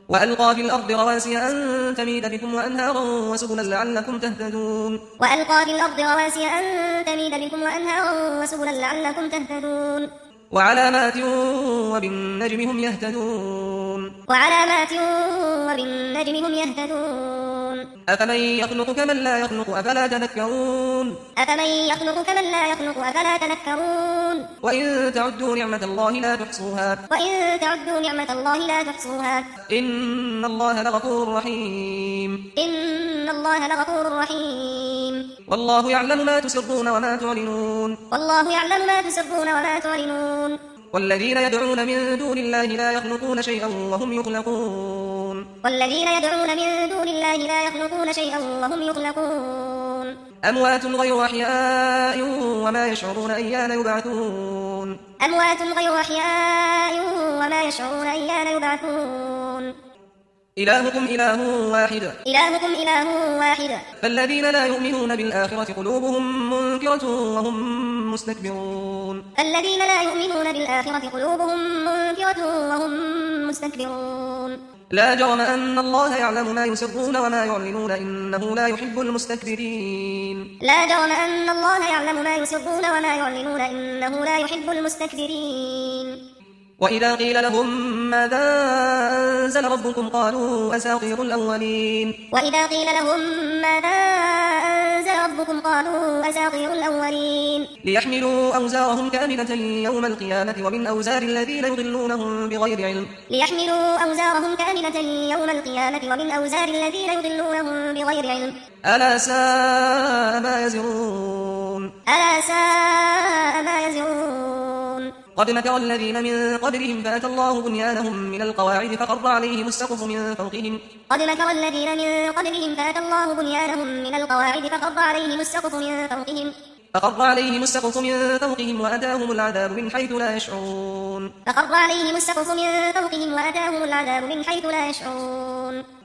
وألقى في الأرض رواسي أن تميد بكم وأنهارا وسبلا لعلكم تهتدون وألقى في الأرض رواسي أن تميد بكم وأنهارا وسبلا لعلكم تهتدون وعلامات وبالنجم هم يهتدون وعلامات وبالنجم هم يهتدون أفمن يخلق كمن لا يخلق أفلا تذكرون أفمن يخلق كمن لا يخلق أفلا تذكرون وإن تعدوا نعمة الله لا تحصوها وإن تعدوا نعمة الله لا تحصوها إن الله لغفور رحيم إن الله لغفور رحيم والله يعلم ما تسرون وما تعلنون والله يعلم ما تسرون وما تعلنون والذين يدعون من دون الله لا يخلقون شيئا وهم يخلقون والذين يدعون من دون الله لا يخلقون شيئا وهم يخلقون أموات غير أحياء وما يشعرون أيان يبعثون أموات غير أحياء وما يشعرون أيان يبعثون إلهكم إله واحد إلهكم إله واحد فالذين لا يؤمنون بالآخرة قلوبهم منكرة وهم مستكبرون الذين لا يؤمنون بالآخرة قلوبهم منكرة وهم مستكبرون لا جرم أن الله يعلم ما يسرون وما يعلنون إنه لا يحب المستكبرين لا جرم أن الله يعلم ما يسرون وما يعلنون إنه لا يحب المستكبرين وإذا قيل لهم ماذا أنزل ربكم قالوا أساطير الأولين وإذا قيل لهم ماذا أنزل ربكم قالوا أساطير الأولين ليحملوا أوزارهم كاملة يوم القيامة ومن أوزار الذين يضلونهم بغير علم ليحملوا أوزارهم كاملة يوم القيامة ومن أوزار الذين يضلونهم بغير علم ألا ساء ما يزرون ألا ساء ما يزرون قد مكر الذين من قبلهم فأتى الله بنيانهم من القواعد فخر عليهم السقف من فوقهم قد مكر الذين من قبلهم فأتى الله بنيانهم من القواعد فخر عليهم السقف من فوقهم وأتاهم العذاب من حيث لا يشعرون فخر عليهم السقف من فوقهم وأتاهم العذاب من حيث لا يشعرون